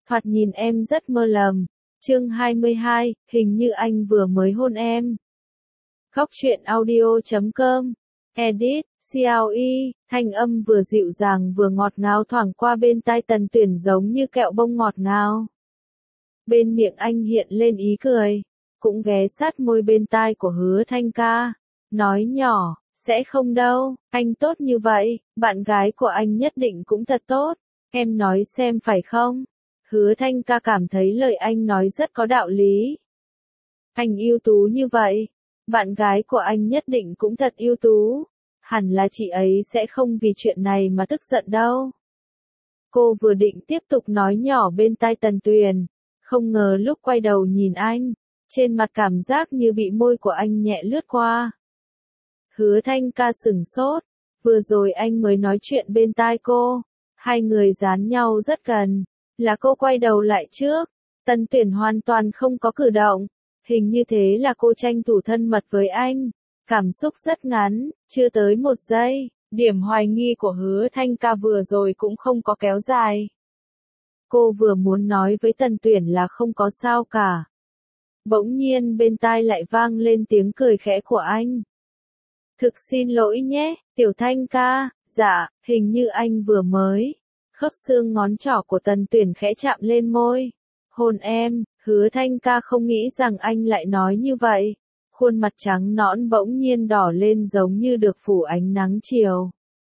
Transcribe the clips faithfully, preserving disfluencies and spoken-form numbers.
thoạt nhìn em rất mơ lầm. Chương hai mươi hai, hình như anh vừa mới hôn em. Góc truyện audio chấm com. Edit, xê lờ e, thanh âm vừa dịu dàng vừa ngọt ngào thoảng qua bên tai Tần Tuyển giống như kẹo bông ngọt ngào. Bên miệng anh hiện lên ý cười, cũng ghé sát môi bên tai của Hứa Thanh Ca, nói nhỏ, sẽ không đâu, anh tốt như vậy, bạn gái của anh nhất định cũng thật tốt, em nói xem phải không? Hứa Thanh Ca cảm thấy lời anh nói rất có đạo lý. Anh ưu tú như vậy, bạn gái của anh nhất định cũng thật ưu tú, hẳn là chị ấy sẽ không vì chuyện này mà tức giận đâu. Cô vừa định tiếp tục nói nhỏ bên tai Tần Tuyền, không ngờ lúc quay đầu nhìn anh, trên mặt cảm giác như bị môi của anh nhẹ lướt qua. Hứa Thanh Ca sửng sốt, vừa rồi anh mới nói chuyện bên tai cô, hai người dán nhau rất gần, là cô quay đầu lại trước, Tần Tuyển hoàn toàn không có cử động, hình như thế là cô tranh thủ thân mật với anh, cảm xúc rất ngắn, chưa tới một giây, điểm hoài nghi của Hứa Thanh Ca vừa rồi cũng không có kéo dài. Cô vừa muốn nói với Tần Tuyển là không có sao cả. Bỗng nhiên bên tai lại vang lên tiếng cười khẽ của anh. Thực xin lỗi nhé, Tiểu Thanh Ca, dạ, hình như anh vừa mới. Khớp xương ngón trỏ của Tần Tuyển khẽ chạm lên môi. Hôn em, Hứa Thanh Ca không nghĩ rằng anh lại nói như vậy. Khuôn mặt trắng nõn bỗng nhiên đỏ lên giống như được phủ ánh nắng chiều.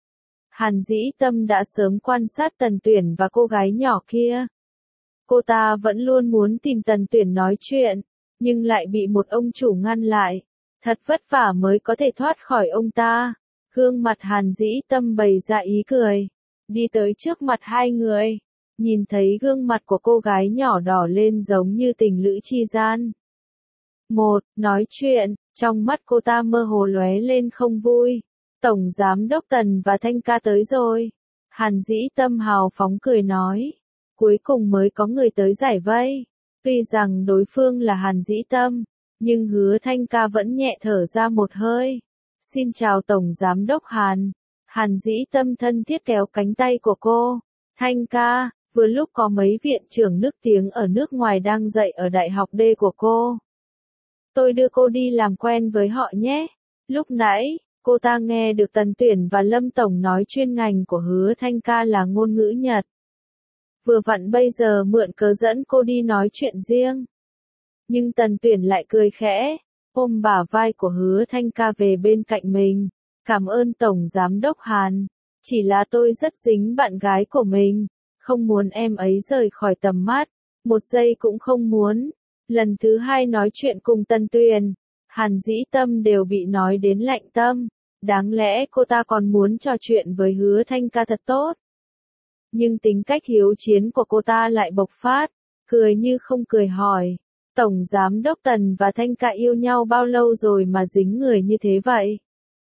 Hàn Dĩ Tâm đã sớm quan sát Tần Tuyển và cô gái nhỏ kia. Cô ta vẫn luôn muốn tìm Tần Tuyển nói chuyện, nhưng lại bị một ông chủ ngăn lại. Thật vất vả mới có thể thoát khỏi ông ta. Gương mặt Hàn Dĩ Tâm bày ra ý cười, đi tới trước mặt hai người, nhìn thấy gương mặt của cô gái nhỏ đỏ lên giống như tình lữ chi gian. Một, nói chuyện, trong mắt cô ta mơ hồ lóe lên không vui. Tổng Giám đốc Tần và Thanh Ca tới rồi. Hàn Dĩ Tâm hào phóng cười nói. Cuối cùng mới có người tới giải vây. Tuy rằng đối phương là Hàn Dĩ Tâm, nhưng Hứa Thanh Ca vẫn nhẹ thở ra một hơi. Xin chào Tổng Giám đốc Hàn. Hàn Dĩ Tâm thân thiết kéo cánh tay của cô. Thanh Ca, vừa lúc có mấy viện trưởng nước tiếng ở nước ngoài đang dạy ở Đại học D của cô. Tôi đưa cô đi làm quen với họ nhé. Lúc nãy, cô ta nghe được Tần Tuyển và Lâm Tổng nói chuyên ngành của Hứa Thanh Ca là ngôn ngữ Nhật. Vừa vặn bây giờ mượn cớ dẫn cô đi nói chuyện riêng. Nhưng Tần Tuyển lại cười khẽ, ôm bả vai của Hứa Thanh Ca về bên cạnh mình. Cảm ơn Tổng Giám đốc Hàn. Chỉ là tôi rất dính bạn gái của mình, không muốn em ấy rời khỏi tầm mắt. Một giây cũng không muốn. Lần thứ hai nói chuyện cùng Tần Tuyền, Hàn Dĩ Tâm đều bị nói đến lạnh tâm. Đáng lẽ cô ta còn muốn trò chuyện với Hứa Thanh Ca thật tốt. Nhưng tính cách hiếu chiến của cô ta lại bộc phát, cười như không cười hỏi. Tổng Giám đốc Tần và Thanh Ca yêu nhau bao lâu rồi mà dính người như thế vậy?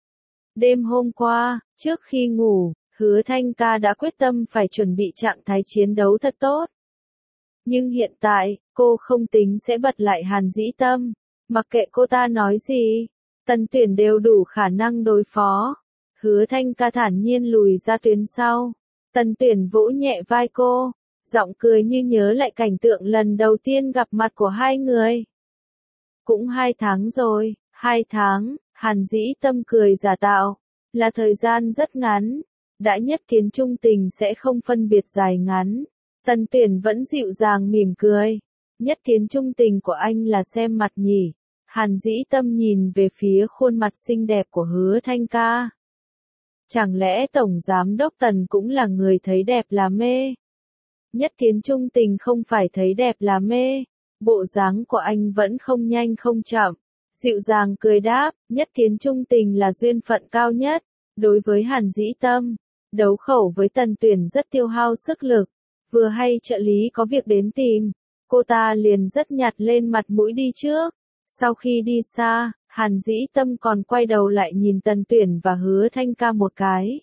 Đêm hôm qua, trước khi ngủ, Hứa Thanh Ca đã quyết tâm phải chuẩn bị trạng thái chiến đấu thật tốt. Nhưng hiện tại, cô không tính sẽ bật lại Hàn Dĩ Tâm. Mặc kệ cô ta nói gì, Tần Tuyển đều đủ khả năng đối phó. Hứa Thanh Ca thản nhiên lùi ra tuyến sau. Tần Tuyển vỗ nhẹ vai cô, giọng cười như nhớ lại cảnh tượng lần đầu tiên gặp mặt của hai người. Cũng hai tháng rồi, hai tháng, Hàn Dĩ Tâm cười giả tạo, là thời gian rất ngắn. Đã nhất kiến trung tình sẽ không phân biệt dài ngắn. Tần Tuyển vẫn dịu dàng mỉm cười. Nhất kiến trung tình của anh là xem mặt nhỉ. Hàn Dĩ Tâm nhìn về phía khuôn mặt xinh đẹp của Hứa Thanh Ca. Chẳng lẽ Tổng Giám đốc Tần cũng là người thấy đẹp là mê? Nhất kiến trung tình không phải thấy đẹp là mê. Bộ dáng của anh vẫn không nhanh không chậm. Dịu dàng cười đáp, nhất kiến trung tình là duyên phận cao nhất. Đối với Hàn Dĩ Tâm, đấu khẩu với Tần Tuyển rất tiêu hao sức lực. Vừa hay trợ lý có việc đến tìm, cô ta liền rất nhặt lên mặt mũi đi trước. Sau khi đi xa, Hàn Dĩ Tâm còn quay đầu lại nhìn Tần Tuyển và Hứa Thanh Ca một cái.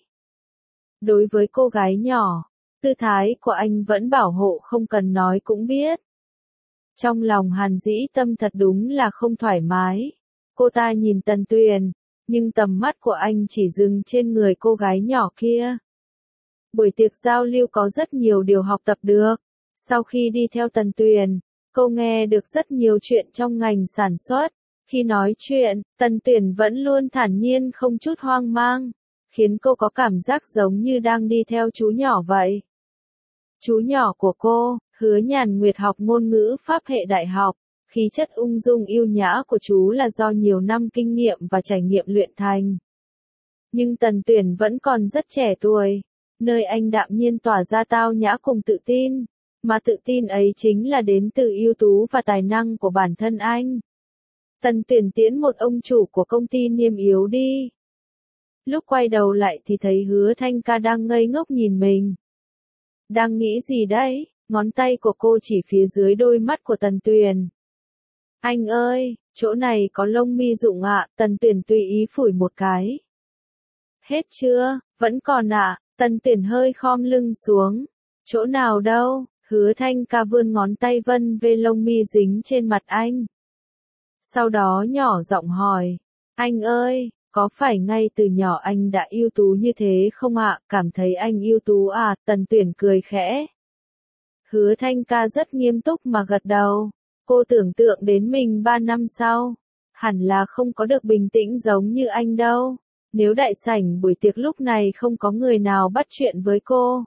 Đối với cô gái nhỏ, tư thái của anh vẫn bảo hộ không cần nói cũng biết. Trong lòng Hàn Dĩ Tâm thật đúng là không thoải mái. Cô ta nhìn Tần Tuyển, nhưng tầm mắt của anh chỉ dừng trên người cô gái nhỏ kia. Buổi tiệc giao lưu có rất nhiều điều học tập được. Sau khi đi theo Tần Tuyền, cô nghe được rất nhiều chuyện trong ngành sản xuất. Khi nói chuyện, Tần Tuyền vẫn luôn thản nhiên không chút hoang mang, khiến cô có cảm giác giống như đang đi theo chú nhỏ vậy. Chú nhỏ của cô, Hứa Nhàn Nguyệt học ngôn ngữ Pháp hệ đại học, khí chất ung dung yêu nhã của chú là do nhiều năm kinh nghiệm và trải nghiệm luyện thành. Nhưng Tần Tuyền vẫn còn rất trẻ tuổi, nơi anh đạm nhiên tỏa ra tao nhã cùng tự tin, mà tự tin ấy chính là đến từ ưu tú và tài năng của bản thân anh. Tần Tuyền tiễn một ông chủ của công ty niêm yếu đi. Lúc quay đầu lại thì thấy Hứa Thanh Ca đang ngây ngốc nhìn mình. Đang nghĩ gì đấy? Ngón tay của cô chỉ phía dưới đôi mắt của Tần Tuyền. Anh ơi, chỗ này có lông mi rụng ạ, Tần Tuyền tùy ý phủi một cái. Hết chưa? Vẫn còn ạ, Tần Tuyền hơi khom lưng xuống. Chỗ nào đâu? Hứa Thanh Ca vươn ngón tay vân về lông mi dính trên mặt anh. Sau đó nhỏ giọng hỏi, anh ơi, có phải ngay từ nhỏ anh đã ưu tú như thế không ạ? Cảm thấy anh ưu tú à? Tần Tuyền cười khẽ. Hứa Thanh Ca rất nghiêm túc mà gật đầu. Cô tưởng tượng đến mình ba năm sau, hẳn là không có được bình tĩnh giống như anh đâu. Nếu đại sảnh buổi tiệc lúc này không có người nào bắt chuyện với cô,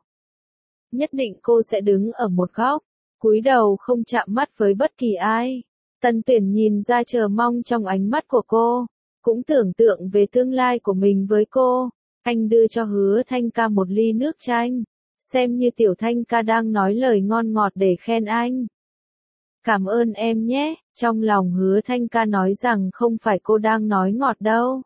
nhất định cô sẽ đứng ở một góc, cúi đầu không chạm mắt với bất kỳ ai. Tần Tuyền nhìn ra chờ mong trong ánh mắt của cô, cũng tưởng tượng về tương lai của mình với cô. Anh đưa cho Hứa Thanh Ca một ly nước chanh, xem như Tiểu Thanh Ca đang nói lời ngon ngọt để khen anh. Cảm ơn em nhé, trong lòng Hứa Thanh Ca nói rằng không phải cô đang nói ngọt đâu.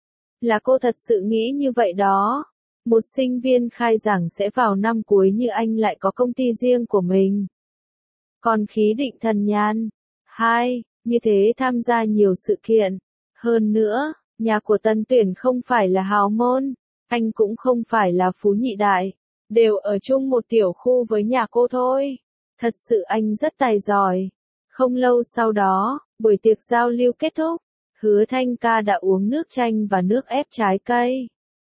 Là cô thật sự nghĩ như vậy đó. Một sinh viên khai giảng sẽ vào năm cuối như anh lại có công ty riêng của mình. Còn khí định thần nhàn. Hai, như thế tham gia nhiều sự kiện. Hơn nữa, nhà của Tần Tuyền không phải là hào môn, anh cũng không phải là phú nhị đại, đều ở chung một tiểu khu với nhà cô thôi. Thật sự anh rất tài giỏi. Không lâu sau đó, buổi tiệc giao lưu kết thúc, Hứa Thanh Ca đã uống nước chanh và nước ép trái cây.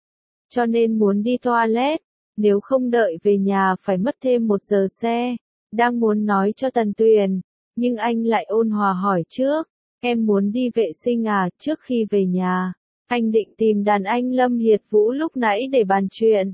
Cho nên muốn đi toilet, nếu không đợi về nhà phải mất thêm một giờ xe. Đang muốn nói cho Tần Tuyền, nhưng anh lại ôn hòa hỏi trước, em muốn đi vệ sinh à? Trước khi về nhà, anh định tìm đàn anh Lâm Hiệt Vũ lúc nãy để bàn chuyện.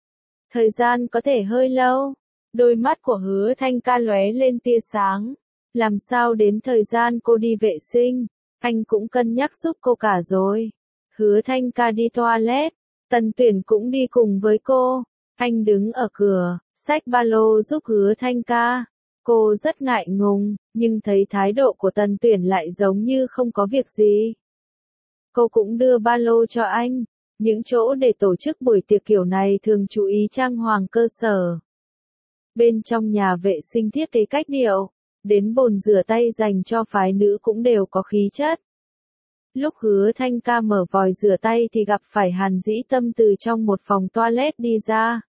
Thời gian có thể hơi lâu. Đôi mắt của Hứa Thanh Ca lóe lên tia sáng. Làm sao đến thời gian cô đi vệ sinh, anh cũng cân nhắc giúp cô cả rồi. Hứa Thanh Ca đi toilet, Tần Tuyền cũng đi cùng với cô. Anh đứng ở cửa, xách ba lô giúp Hứa Thanh Ca. Cô rất ngại ngùng, nhưng thấy thái độ của Tần Tuyền lại giống như không có việc gì. Cô cũng đưa ba lô cho anh. Những chỗ để tổ chức buổi tiệc kiểu này thường chú ý trang hoàng cơ sở. Bên trong nhà vệ sinh thiết kế cách điệu, đến bồn rửa tay dành cho phái nữ cũng đều có khí chất. Lúc Hứa Thanh Ca mở vòi rửa tay thì gặp phải Hàn Dĩ Tâm từ trong một phòng toilet đi ra.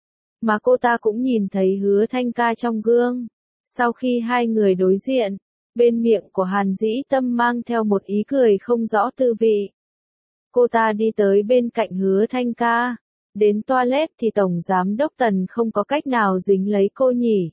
Mà cô ta cũng nhìn thấy Hứa Thanh Ca trong gương. Sau khi hai người đối diện, bên miệng của Hàn Dĩ Tâm mang theo một ý cười không rõ tư vị. Cô ta đi tới bên cạnh Hứa Thanh Ca. Đến toilet thì Tổng Giám Đốc Tần không có cách nào dính lấy cô nhỉ.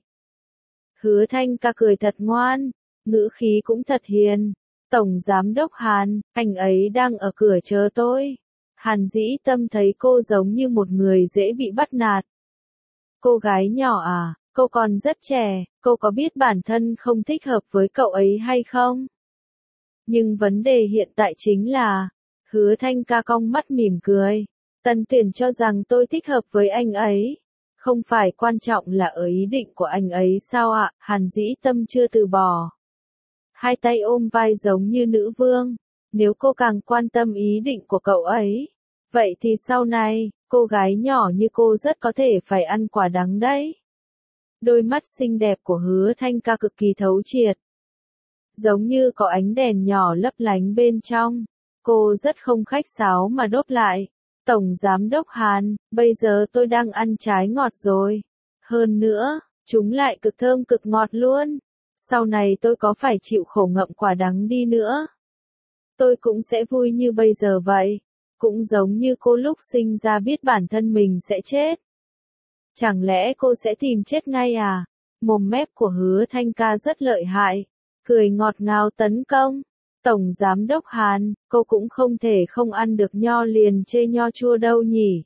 Hứa Thanh Ca cười thật ngoan, ngữ khí cũng thật hiền. Tổng Giám Đốc Hàn, anh ấy đang ở cửa chờ tôi. Hàn Dĩ Tâm thấy cô giống như một người dễ bị bắt nạt. Cô gái nhỏ à, cô còn rất trẻ, cô có biết bản thân không thích hợp với cậu ấy hay không? Nhưng vấn đề hiện tại chính là, Hứa Thanh Ca cong mắt mỉm cười. Tần Tuyền cho rằng tôi thích hợp với anh ấy. Không phải quan trọng là ở ý định của anh ấy sao ạ? Hàn Dĩ Tâm chưa từ bỏ. Hai tay ôm vai giống như nữ vương. Nếu cô càng quan tâm ý định của cậu ấy, vậy thì sau này, cô gái nhỏ như cô rất có thể phải ăn quả đắng đấy. Đôi mắt xinh đẹp của Hứa Thanh Ca cực kỳ thấu triệt. Giống như có ánh đèn nhỏ lấp lánh bên trong. Cô rất không khách sáo mà đốt lại. Tổng Giám Đốc Hàn, bây giờ tôi đang ăn trái ngọt rồi. Hơn nữa, chúng lại cực thơm cực ngọt luôn. Sau này tôi có phải chịu khổ ngậm quả đắng đi nữa, tôi cũng sẽ vui như bây giờ vậy. Cũng giống như cô lúc sinh ra biết bản thân mình sẽ chết. Chẳng lẽ cô sẽ tìm chết ngay à? Mồm mép của Hứa Thanh Ca rất lợi hại, cười ngọt ngào tấn công. Tổng Giám đốc Hàn, cô cũng không thể không ăn được nho liền chê nho chua đâu nhỉ.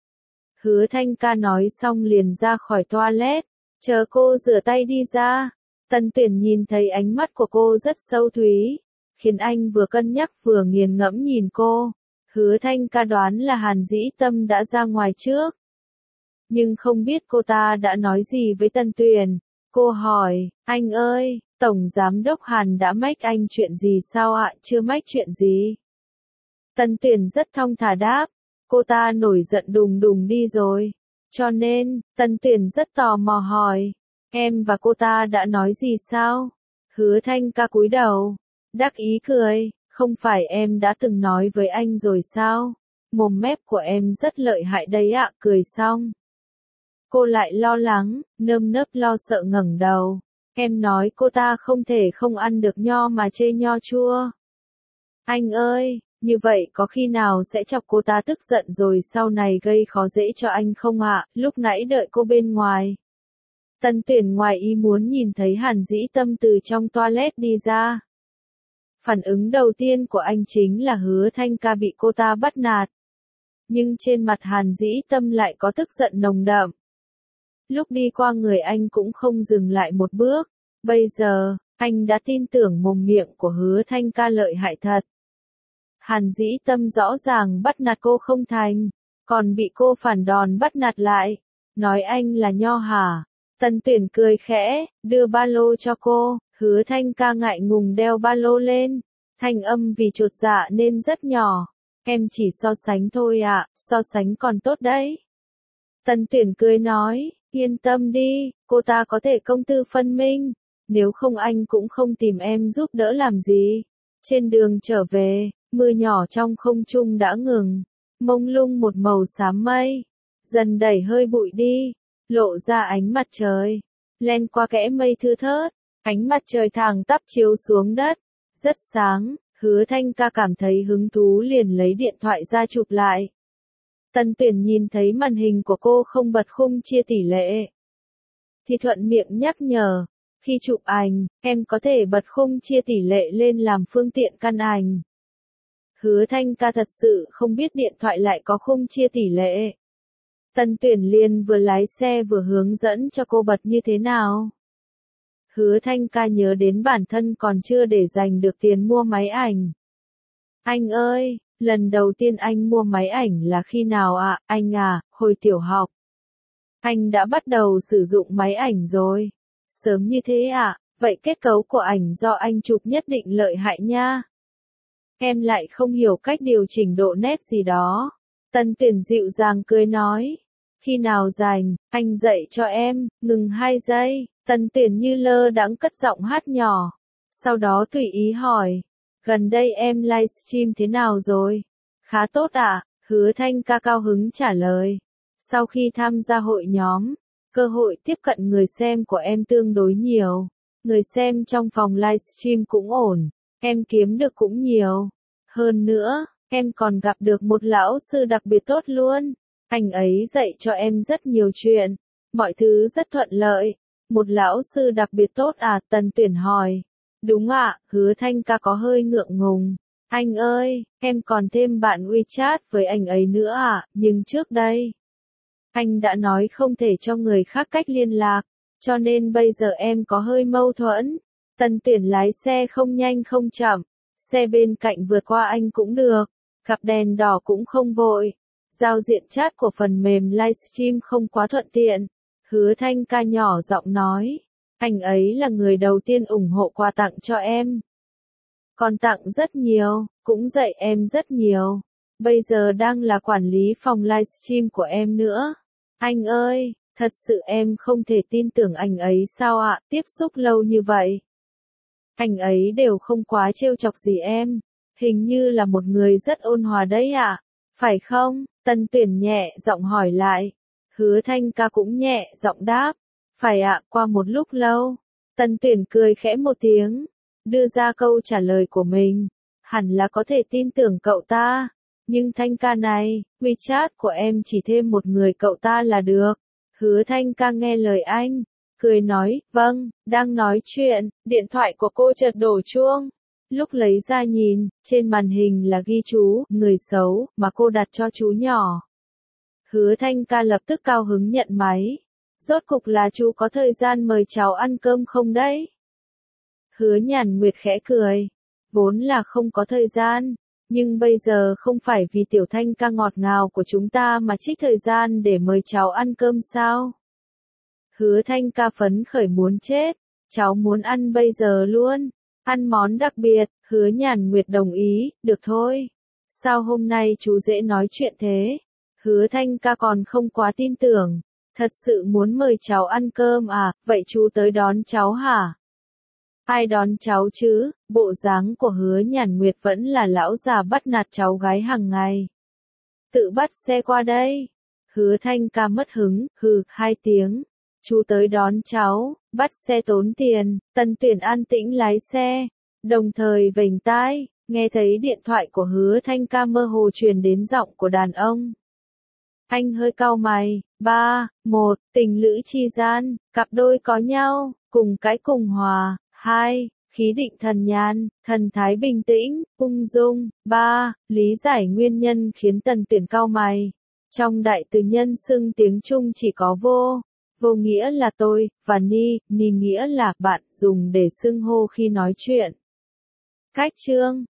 Hứa Thanh Ca nói xong liền ra khỏi toilet, chờ cô rửa tay đi ra. Tân Tuyển nhìn thấy ánh mắt của cô rất sâu thúy, khiến anh vừa cân nhắc vừa nghiền ngẫm nhìn cô. Hứa Thanh Ca đoán là Hàn Dĩ Tâm đã ra ngoài trước. Nhưng không biết cô ta đã nói gì với Tân Tuyển. Cô hỏi, anh ơi, Tổng Giám đốc Hàn đã mách anh chuyện gì sao ạ? Chưa mách chuyện gì. Tân Tuyển rất thong thả đáp, cô ta nổi giận đùng đùng đi rồi. Cho nên, Tân Tuyển rất tò mò hỏi, em và cô ta đã nói gì sao? Hứa Thanh Ca cúi đầu, đắc ý cười, không phải em đã từng nói với anh rồi sao? Mồm mép của em rất lợi hại đấy ạ. Cười xong, cô lại lo lắng, nơm nớp lo sợ ngẩng đầu. Em nói cô ta không thể không ăn được nho mà chê nho chua. Anh ơi, như vậy có khi nào sẽ chọc cô ta tức giận rồi sau này gây khó dễ cho anh không ạ? Lúc nãy đợi cô bên ngoài. Tân Tuyển ngoài ý muốn nhìn thấy Hàn Dĩ Tâm từ trong toilet đi ra. Phản ứng đầu tiên của anh chính là Hứa Thanh Ca bị cô ta bắt nạt. Nhưng trên mặt Hàn Dĩ Tâm lại có tức giận nồng đậm. Lúc đi qua người anh cũng không dừng lại một bước. Bây giờ, anh đã tin tưởng mồm miệng của Hứa Thanh Ca lợi hại thật. Hàn Dĩ Tâm rõ ràng bắt nạt cô không thành, còn bị cô phản đòn bắt nạt lại. Nói anh là nho hả? Tân Tuyển cười khẽ, đưa ba lô cho cô. Hứa Thanh Ca ngại ngùng đeo ba lô lên. Thanh âm vì chột dạ nên rất nhỏ. Em chỉ so sánh thôi ạ, so sánh còn tốt đấy. Tân Tuyển cười nói, yên tâm đi, cô ta có thể công tư phân minh. Nếu không anh cũng không tìm em giúp đỡ làm gì. Trên đường trở về, mưa nhỏ trong không trung đã ngừng. Mông lung một màu xám mây. Dần đẩy hơi bụi đi. Lộ ra ánh mặt trời. Len qua kẽ mây thưa thớt. Ánh mặt trời thẳng tắp chiếu xuống đất. Rất sáng. Hứa Thanh Ca cảm thấy hứng thú liền lấy điện thoại ra chụp lại. Tân Tuyển nhìn thấy màn hình của cô không bật khung chia tỷ lệ. Thì thuận miệng nhắc nhở. Khi chụp ảnh, em có thể bật khung chia tỷ lệ lên làm phương tiện căn ảnh. Hứa Thanh Ca thật sự không biết điện thoại lại có khung chia tỷ lệ. Tân Tuyển liền vừa lái xe vừa hướng dẫn cho cô bật như thế nào. Hứa Thanh Ca nhớ đến bản thân còn chưa để dành được tiền mua máy ảnh. Anh ơi, lần đầu tiên anh mua máy ảnh là khi nào ạ? À? Anh à, hồi tiểu học. Anh đã bắt đầu sử dụng máy ảnh rồi. Sớm như thế ạ? À? Vậy kết cấu của ảnh do anh chụp nhất định lợi hại nha. Em lại không hiểu cách điều chỉnh độ nét gì đó. Tân Tuyển dịu dàng cười nói. Khi nào rảnh, anh dạy cho em. Ngừng hai giây. Tân Tuyển như lơ đãng cất giọng hát nhỏ. Sau đó tùy ý hỏi. Gần đây em livestream thế nào rồi? Khá tốt ạ. À? Hứa Thanh Ca cao hứng trả lời. Sau khi tham gia hội nhóm, cơ hội tiếp cận người xem của em tương đối nhiều. Người xem trong phòng livestream cũng ổn. Em kiếm được cũng nhiều. Hơn nữa, em còn gặp được một lão sư đặc biệt tốt luôn. Anh ấy dạy cho em rất nhiều chuyện. Mọi thứ rất thuận lợi. Một lão sư đặc biệt tốt à? Tân Tuyển hỏi. Đúng ạ, à, Hứa Thanh Ca có hơi ngượng ngùng. Anh ơi, em còn thêm bạn WeChat với anh ấy nữa à? Nhưng trước đây, anh đã nói không thể cho người khác cách liên lạc. Cho nên bây giờ em có hơi mâu thuẫn. Tân Tuyển lái xe không nhanh không chậm. Xe bên cạnh vượt qua anh cũng được. Gặp đèn đỏ cũng không vội. Giao diện chat của phần mềm livestream không quá thuận tiện. Hứa Thanh Ca nhỏ giọng nói. Anh ấy là người đầu tiên ủng hộ quà tặng cho em. Còn tặng rất nhiều, cũng dạy em rất nhiều. Bây giờ đang là quản lý phòng livestream của em nữa. Anh ơi, thật sự em không thể tin tưởng anh ấy sao ạ, tiếp xúc lâu như vậy. Anh ấy đều không quá trêu chọc gì em. Hình như là một người rất ôn hòa đấy ạ. Phải không? Tân Tuyển nhẹ giọng hỏi lại. Hứa Thanh Ca cũng nhẹ giọng đáp. Phải ạ, qua một lúc lâu. Tân Tuyển cười khẽ một tiếng. Đưa ra câu trả lời của mình. Hẳn là có thể tin tưởng cậu ta. Nhưng Thanh Ca này, WeChat của em chỉ thêm một người cậu ta là được. Hứa Thanh Ca nghe lời anh. cười nói, vâng, đang nói chuyện, điện thoại của cô chợt đổ chuông. Lúc lấy ra nhìn, trên màn hình là ghi chú, người xấu, mà cô đặt cho chú nhỏ. Hứa Thanh ca lập tức cao hứng nhận máy. Rốt cục là chú có thời gian mời cháu ăn cơm không đấy? Hứa Nhàn Nguyệt khẽ cười. Vốn là không có thời gian, nhưng bây giờ không phải vì tiểu Thanh ca ngọt ngào của chúng ta mà trích thời gian để mời cháu ăn cơm sao? Hứa Thanh ca phấn khởi muốn chết. Cháu muốn ăn bây giờ luôn. Ăn món đặc biệt, Hứa Nhàn Nguyệt đồng ý, được thôi. Sao hôm nay chú dễ nói chuyện thế? Hứa Thanh ca còn không quá tin tưởng. Thật sự muốn mời cháu ăn cơm à, vậy chú tới đón cháu hả? Ai đón cháu chứ, bộ dáng của Hứa Nhàn Nguyệt vẫn là lão già bắt nạt cháu gái hàng ngày. Tự bắt xe qua đây. Hứa Thanh ca mất hứng, hừ, hai tiếng. Chú tới đón cháu, bắt xe tốn tiền, Tần Tuyển an tĩnh lái xe. Đồng thời vểnh tai, nghe thấy điện thoại của Hứa Thanh ca mơ hồ truyền đến giọng của đàn ông. Anh hơi cau mày, ba, một, tình lữ chi gian, cặp đôi có nhau, cùng cãi cùng hòa, hai, khí định thần nhàn, thần thái bình tĩnh, ung dung, ba, lý giải nguyên nhân khiến Tần Tuyển cau mày. Trong đại từ nhân xưng tiếng Trung chỉ có vô, vô nghĩa là tôi, và ni, ni nghĩa là bạn, dùng để xưng hô khi nói chuyện. Cách chương